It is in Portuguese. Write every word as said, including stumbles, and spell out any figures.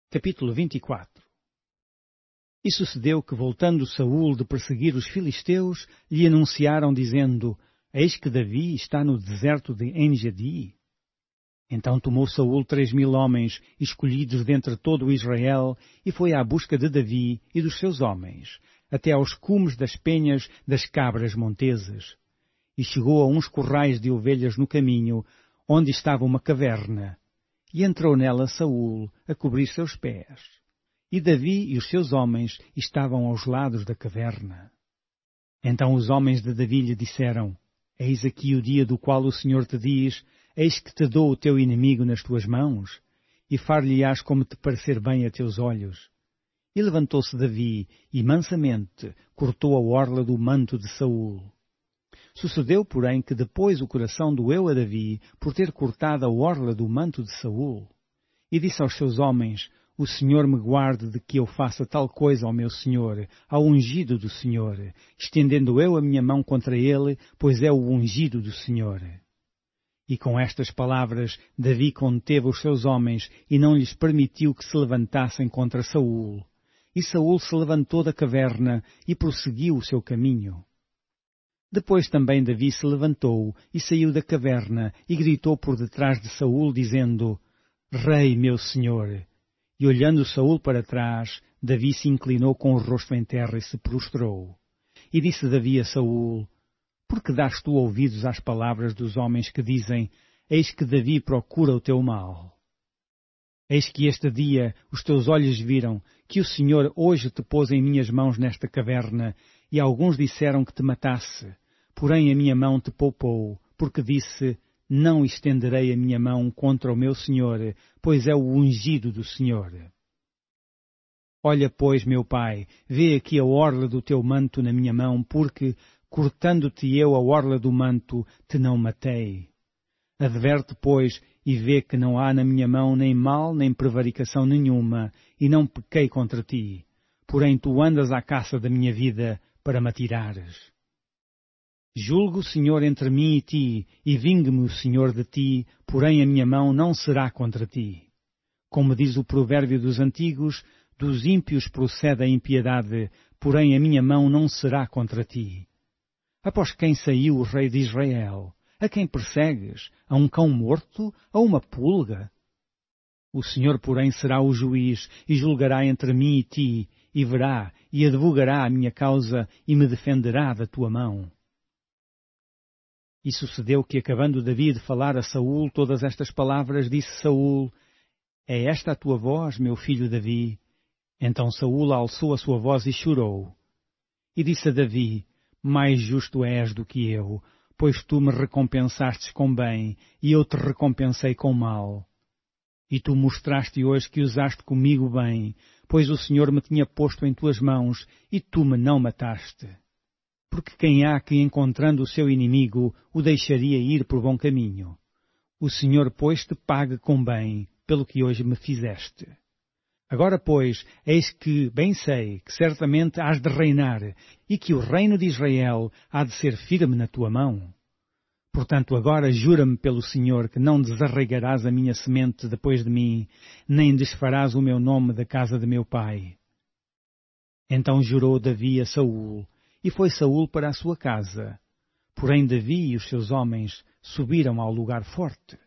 Capítulo vinte e quatro. E sucedeu que, voltando Saul de perseguir os filisteus, lhe anunciaram, dizendo: Eis que Davi está no deserto de En-Gedi. Então tomou Saul três mil homens, escolhidos dentre todo o Israel, e foi à busca de Davi e dos seus homens, até aos cumes das penhas das cabras montesas. E chegou a uns currais de ovelhas no caminho, onde estava uma caverna. E entrou nela Saul, a cobrir seus pés. E Davi e os seus homens estavam aos lados da caverna. Então os homens de Davi lhe disseram: Eis aqui o dia do qual o Senhor te diz: Eis que te dou o teu inimigo nas tuas mãos, e far-lhe-ás como te parecer bem a teus olhos. E levantou-se Davi, e mansamente cortou a orla do manto de Saul. Sucedeu, porém, que depois o coração doeu a Davi por ter cortado a orla do manto de Saul. E disse aos seus homens: O Senhor me guarde de que eu faça tal coisa ao meu Senhor, ao ungido do Senhor, estendendo eu a minha mão contra ele, pois é o ungido do Senhor. E com estas palavras Davi conteve os seus homens e não lhes permitiu que se levantassem contra Saul. E Saul se levantou da caverna e prosseguiu o seu caminho. Depois também Davi se levantou e saiu da caverna e gritou por detrás de Saul, dizendo: Rei, meu senhor! E olhando Saul para trás, Davi se inclinou com o rosto em terra e se prostrou. E disse Davi a Saul: Por que dás tu ouvidos às palavras dos homens que dizem: Eis que Davi procura o teu mal? Eis que este dia os teus olhos viram que o Senhor hoje te pôs em minhas mãos nesta caverna, e alguns disseram que te matasse. Porém a minha mão te poupou, porque disse: Não estenderei a minha mão contra o meu Senhor, pois é o ungido do Senhor. Olha, pois, meu pai, vê aqui a orla do teu manto na minha mão, porque, cortando-te eu a orla do manto, te não matei. Adverte, pois, e vê que não há na minha mão nem mal nem prevaricação nenhuma, e não pequei contra ti. Porém tu andas à caça da minha vida para me atirares. Julgo, Senhor, entre mim e ti, e vingue-me o Senhor de ti, porém a minha mão não será contra ti. Como diz o provérbio dos antigos, dos ímpios procede a impiedade, porém a minha mão não será contra ti. Após quem saiu o rei de Israel? A quem persegues? A um cão morto? A uma pulga? O Senhor, porém, será o juiz, e julgará entre mim e ti, e verá, e advogará a minha causa, e me defenderá da tua mão. E sucedeu que, acabando Davi de falar a Saul todas estas palavras, disse Saul: É esta a tua voz, meu filho Davi? Então Saul alçou a sua voz e chorou. E disse a Davi: Mais justo és do que eu, pois tu me recompensastes com bem, e eu te recompensei com mal. E tu mostraste hoje que usaste comigo bem, pois o Senhor me tinha posto em tuas mãos, e tu me não mataste. Porque quem há que, encontrando o seu inimigo, o deixaria ir por bom caminho? O Senhor, pois, te pague com bem, pelo que hoje me fizeste. Agora, pois, eis que bem sei que certamente hás de reinar, e que o reino de Israel há de ser firme na tua mão. Portanto, agora jura-me pelo Senhor que não desarraigarás a minha semente depois de mim, nem desfarás o meu nome da casa de meu pai. Então jurou Davi a Saul, e foi Saul para a sua casa. Porém Davi e os seus homens subiram ao lugar forte.